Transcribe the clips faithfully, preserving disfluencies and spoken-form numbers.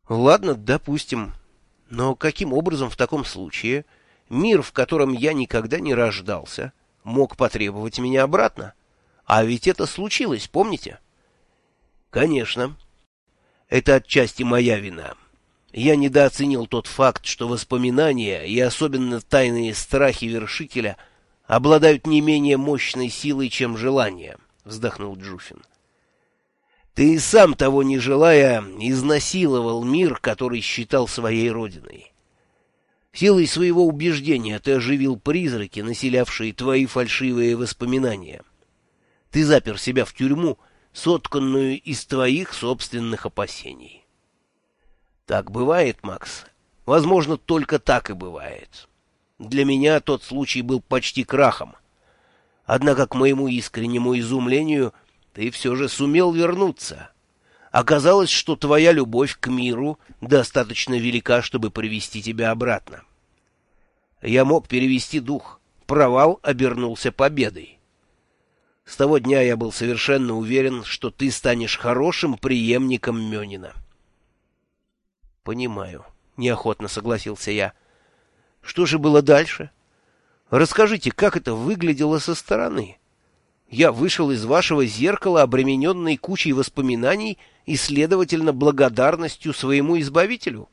Ладно, допустим. Но каким образом в таком случае мир, в котором я никогда не рождался, мог потребовать меня обратно? А ведь это случилось, помните? Конечно. Это отчасти моя вина. Я недооценил тот факт, что воспоминания и особенно тайные страхи вершителя обладают не менее мощной силой, чем желание, вздохнул Джуфин. Ты и сам, того не желая, изнасиловал мир, который считал своей родиной. Силой своего убеждения ты оживил призраки, населявшие твои фальшивые воспоминания. Ты запер себя в тюрьму, сотканную из твоих собственных опасений. Так бывает, Макс. Возможно, только так и бывает. Для меня тот случай был почти крахом. Однако, к моему искреннему изумлению, ты все же сумел вернуться. Оказалось, что твоя любовь к миру достаточно велика, чтобы привести тебя обратно. Я мог перевести дух. Провал обернулся победой. С того дня я был совершенно уверен, что ты станешь хорошим преемником Мёнина. Понимаю, неохотно согласился я. Что же было дальше? Расскажите, как это выглядело со стороны? Я вышел из вашего зеркала, обремененный кучей воспоминаний и, следовательно, благодарностью своему избавителю.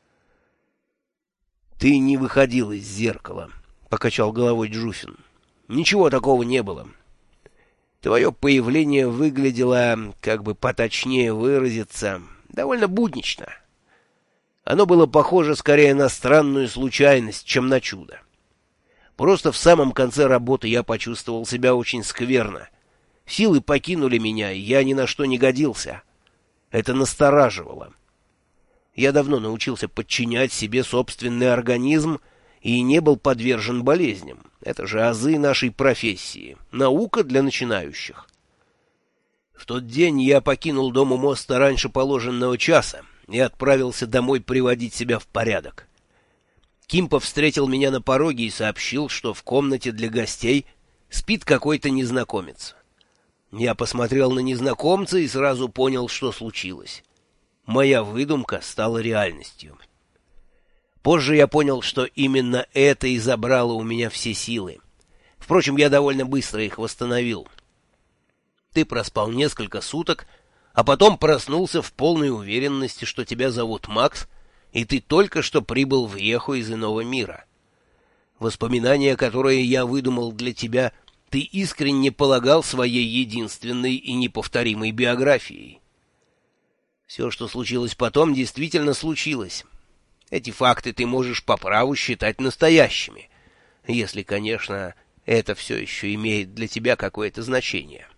Ты не выходил из зеркала, покачал головой Джуфин. Ничего такого не было. Твое появление выглядело, как бы поточнее выразиться, довольно буднично. Оно было похоже скорее на странную случайность, чем на чудо. Просто в самом конце работы я почувствовал себя очень скверно. Силы покинули меня, и я ни на что не годился. Это настораживало. Я давно научился подчинять себе собственный организм и не был подвержен болезням. Это же азы нашей профессии, наука для начинающих. В тот день я покинул дом у моста раньше положенного часа и отправился домой приводить себя в порядок. Кимпа встретил меня на пороге и сообщил, что в комнате для гостей спит какой-то незнакомец. Я посмотрел на незнакомца и сразу понял, что случилось. Моя выдумка стала реальностью. Позже я понял, что именно это и забрало у меня все силы. Впрочем, я довольно быстро их восстановил. Ты проспал несколько суток, а потом проснулся в полной уверенности, что тебя зовут Макс, и ты только что прибыл в Еху из иного мира. Воспоминания, которые я выдумал для тебя, ты искренне полагал своей единственной и неповторимой биографией. Все, что случилось потом, действительно случилось. Эти факты ты можешь по праву считать настоящими, если, конечно, это все еще имеет для тебя какое-то значение.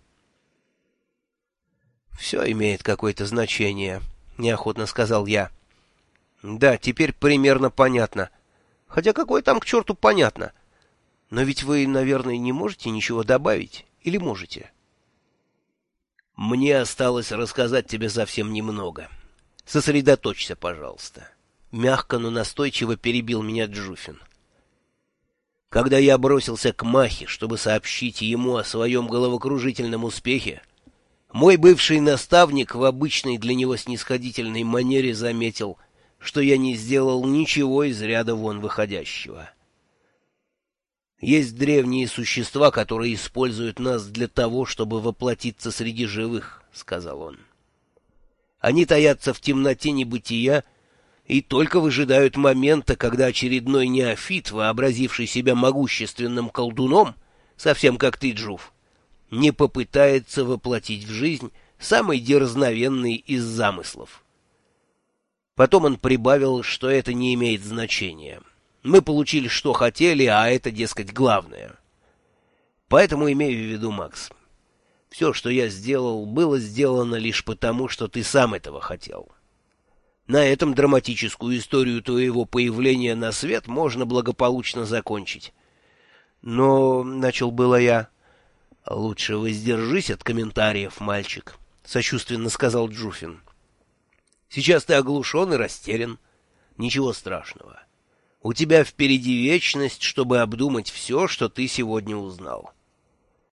«Все имеет какое-то значение», — неохотно сказал я. «Да, теперь примерно понятно. Хотя какое там к черту понятно? Но ведь вы, наверное, не можете ничего добавить, или можете?» «Мне осталось рассказать тебе совсем немного. Сосредоточься, пожалуйста». Мягко, но настойчиво перебил меня Джуфин. Когда я бросился к Махе, чтобы сообщить ему о своем головокружительном успехе, мой бывший наставник в обычной для него снисходительной манере заметил, что я не сделал ничего из ряда вон выходящего. Есть древние существа, которые используют нас для того, чтобы воплотиться среди живых, — сказал он. Они таятся в темноте небытия и только выжидают момента, когда очередной неофит, вообразивший себя могущественным колдуном, совсем как ты, Джуф, не попытается воплотить в жизнь самый дерзновенный из замыслов. Потом он прибавил, что это не имеет значения. Мы получили, что хотели, а это, дескать, главное. Поэтому имею в виду, Макс, все, что я сделал, было сделано лишь потому, что ты сам этого хотел. На этом драматическую историю твоего появления на свет можно благополучно закончить. Но, — начал было я, — лучше воздержись от комментариев, мальчик, — сочувственно сказал Джуфин. Сейчас ты оглушен и растерян. Ничего страшного. У тебя впереди вечность, чтобы обдумать все, что ты сегодня узнал.